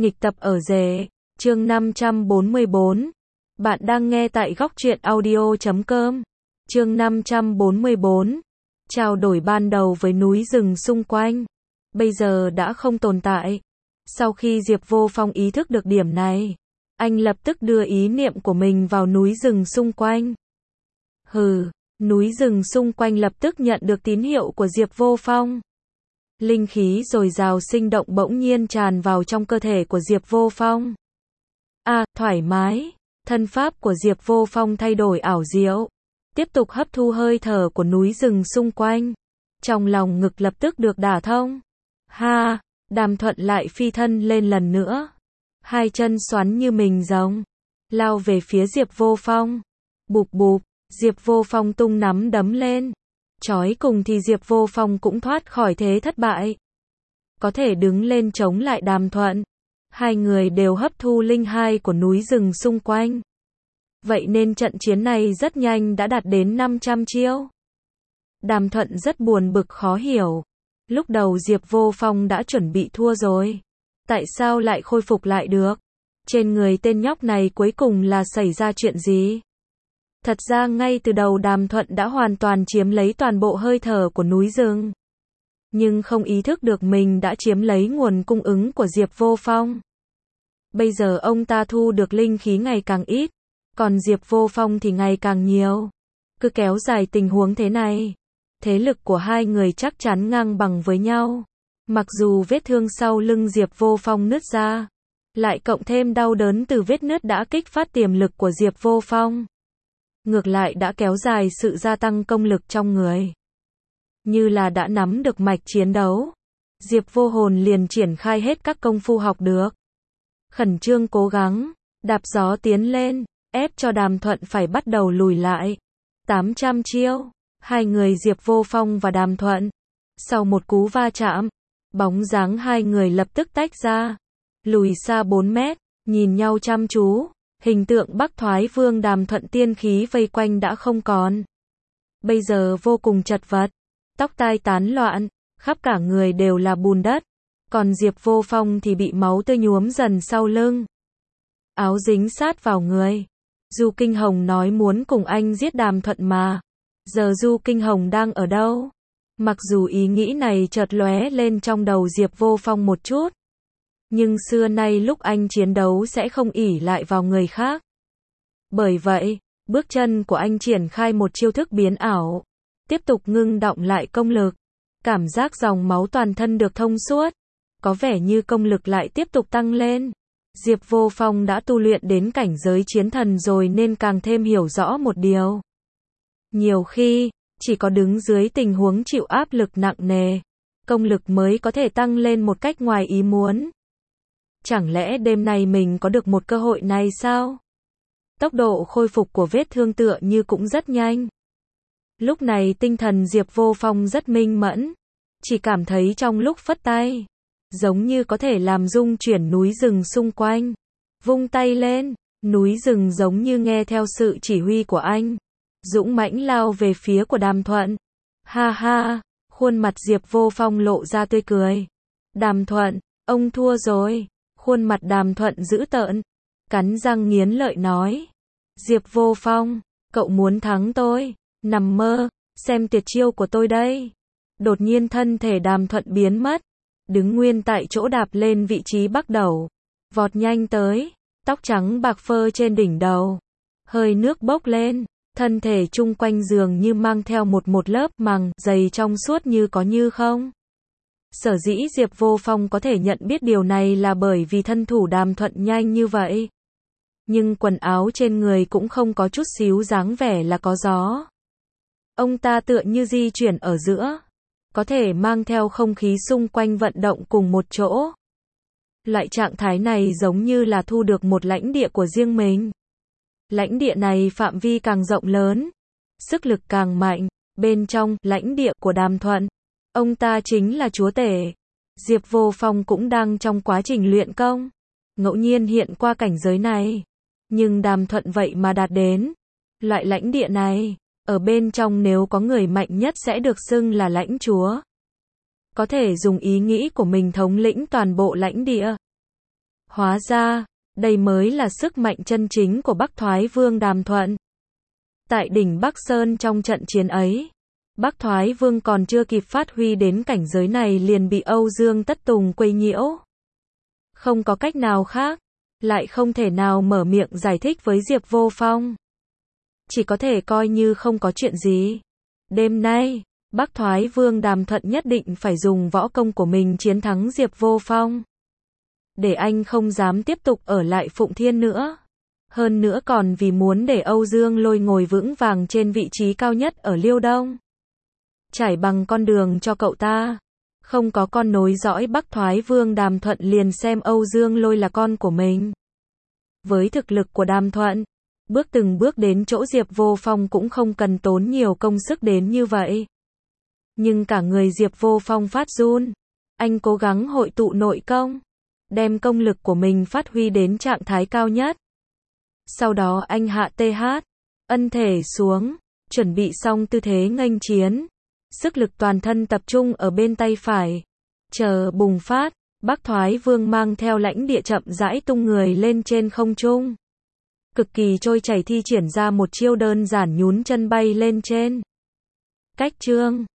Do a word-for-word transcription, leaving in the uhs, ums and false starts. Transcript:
Nghịch tập ở rể, chương năm trăm bốn mươi bốn. Bạn đang nghe tại góc truyện audio chấm com. Chương năm trăm bốn mươi bốn. Trao đổi ban đầu với núi rừng xung quanh, bây giờ đã không tồn tại. Sau khi Diệp Vô Phong ý thức được điểm này, anh lập tức đưa ý niệm của mình vào núi rừng xung quanh. Hừ, núi rừng xung quanh lập tức nhận được tín hiệu của Diệp Vô Phong. Linh khí dồi dào sinh động bỗng nhiên tràn vào trong cơ thể của Diệp Vô Phong. À, thoải mái, thân pháp của Diệp Vô Phong thay đổi ảo diệu, tiếp tục hấp thu hơi thở của núi rừng xung quanh. Trong lòng ngực lập tức được đả thông. Ha, Đàm Thuận lại phi thân lên lần nữa. Hai chân xoắn như mình rồng, lao về phía Diệp Vô Phong. Bụp bụp, Diệp Vô Phong tung nắm đấm lên. Chói cùng thì Diệp Vô Phong cũng thoát khỏi thế thất bại. Có thể đứng lên chống lại Đàm Thuận. Hai người đều hấp thu linh hai của núi rừng xung quanh. Vậy nên trận chiến này rất nhanh đã đạt đến năm trăm chiêu. Đàm Thuận rất buồn bực khó hiểu. Lúc đầu Diệp Vô Phong đã chuẩn bị thua rồi. Tại sao lại khôi phục lại được? Trên người tên nhóc này cuối cùng là xảy ra chuyện gì? Thật ra ngay từ đầu Đàm Thuận đã hoàn toàn chiếm lấy toàn bộ hơi thở của núi rừng. Nhưng không ý thức được mình đã chiếm lấy nguồn cung ứng của Diệp Vô Phong. Bây giờ ông ta thu được linh khí ngày càng ít, còn Diệp Vô Phong thì ngày càng nhiều. Cứ kéo dài tình huống thế này, thế lực của hai người chắc chắn ngang bằng với nhau. Mặc dù vết thương sau lưng Diệp Vô Phong nứt ra, lại cộng thêm đau đớn từ vết nứt đã kích phát tiềm lực của Diệp Vô Phong. Ngược lại đã kéo dài sự gia tăng công lực trong người. Như là đã nắm được mạch chiến đấu, Diệp Vô Hồn liền triển khai hết các công phu học được. Khẩn trương cố gắng, đạp gió tiến lên, ép cho Đàm Thuận phải bắt đầu lùi lại. tám trăm chiêu, hai người Diệp Vô Phong và Đàm Thuận. Sau một cú va chạm, bóng dáng hai người lập tức tách ra, lùi xa bốn mét, nhìn nhau chăm chú. Hình tượng Bắc Thoái Vương Đàm Thuận tiên khí vây quanh đã không còn. Bây giờ vô cùng chật vật, tóc tai tán loạn, khắp cả người đều là bùn đất. Còn Diệp Vô Phong thì bị máu tươi nhuốm dần sau lưng. Áo dính sát vào người. Du Kinh Hồng nói muốn cùng anh giết Đàm Thuận mà. Giờ Du Kinh Hồng đang ở đâu? Mặc dù ý nghĩ này chợt lóe lên trong đầu Diệp Vô Phong một chút. Nhưng xưa nay lúc anh chiến đấu sẽ không ỷ lại vào người khác. Bởi vậy, bước chân của anh triển khai một chiêu thức biến ảo. Tiếp tục ngưng đọng lại công lực. Cảm giác dòng máu toàn thân được thông suốt. Có vẻ như công lực lại tiếp tục tăng lên. Diệp Vô Phong đã tu luyện đến cảnh giới chiến thần rồi nên càng thêm hiểu rõ một điều. Nhiều khi, chỉ có đứng dưới tình huống chịu áp lực nặng nề, công lực mới có thể tăng lên một cách ngoài ý muốn. Chẳng lẽ đêm nay mình có được một cơ hội này sao? Tốc độ khôi phục của vết thương tựa như cũng rất nhanh. Lúc này tinh thần Diệp Vô Phong rất minh mẫn. Chỉ cảm thấy trong lúc phất tay, giống như có thể làm rung chuyển núi rừng xung quanh. Vung tay lên, núi rừng giống như nghe theo sự chỉ huy của anh. Dũng mãnh lao về phía của Đàm Thuận. Ha ha, khuôn mặt Diệp Vô Phong lộ ra tươi cười. Đàm Thuận, ông thua rồi. Khuôn mặt Đàm Thuận dữ tợn, cắn răng nghiến lợi nói. Diệp Vô Phong, cậu muốn thắng tôi? Nằm mơ, xem tuyệt chiêu của tôi đây. Đột nhiên thân thể Đàm Thuận biến mất, đứng nguyên tại chỗ đạp lên vị trí bắt đầu. Vọt nhanh tới, tóc trắng bạc phơ trên đỉnh đầu. Hơi nước bốc lên, thân thể chung quanh giường như mang theo một một lớp màng dày trong suốt như có như không. Sở dĩ Diệp Vô Phong có thể nhận biết điều này là bởi vì thân thủ Đàm Thuận nhanh như vậy. Nhưng quần áo trên người cũng không có chút xíu dáng vẻ là có gió. Ông ta tựa như di chuyển ở giữa, có thể mang theo không khí xung quanh vận động cùng một chỗ. Loại trạng thái này giống như là thu được một lãnh địa của riêng mình. Lãnh địa này phạm vi càng rộng lớn, sức lực càng mạnh. Bên trong lãnh địa của Đàm Thuận, ông ta chính là chúa tể. Diệp Vô Phong cũng đang trong quá trình luyện công, ngẫu nhiên hiện qua cảnh giới này. Nhưng Đàm Thuận vậy mà đạt đến loại lãnh địa này. Ở bên trong nếu có người mạnh nhất sẽ được xưng là lãnh chúa. Có thể dùng ý nghĩ của mình thống lĩnh toàn bộ lãnh địa. Hóa ra, đây mới là sức mạnh chân chính của Bắc Thoái Vương Đàm Thuận. Tại đỉnh Bắc Sơn trong trận chiến ấy, Bắc Thoái Vương còn chưa kịp phát huy đến cảnh giới này liền bị Âu Dương Tất Tùng quấy nhiễu. Không có cách nào khác, lại không thể nào mở miệng giải thích với Diệp Vô Phong. Chỉ có thể coi như không có chuyện gì. Đêm nay, Bắc Thoái Vương Đàm Thuận nhất định phải dùng võ công của mình chiến thắng Diệp Vô Phong. Để anh không dám tiếp tục ở lại Phụng Thiên nữa. Hơn nữa còn vì muốn để Âu Dương Lôi ngồi vững vàng trên vị trí cao nhất ở Liêu Đông. Trải bằng con đường cho cậu ta. Không có con nối dõi Bắc Thoái Vương Đàm Thuận liền xem Âu Dương Lôi là con của mình. Với thực lực của Đàm Thuận, bước từng bước đến chỗ Diệp Vô Phong cũng không cần tốn nhiều công sức đến như vậy. Nhưng cả người Diệp Vô Phong phát run. Anh cố gắng hội tụ nội công, đem công lực của mình phát huy đến trạng thái cao nhất. Sau đó anh hạ tê hát, ân thể xuống, chuẩn bị xong tư thế nghênh chiến. Sức lực toàn thân tập trung ở bên tay phải. Chờ bùng phát, Bắc Thoái Vương mang theo lãnh địa chậm rãi tung người lên trên không trung. Cực kỳ trôi chảy thi triển ra một chiêu đơn giản nhún chân bay lên trên. Cách chương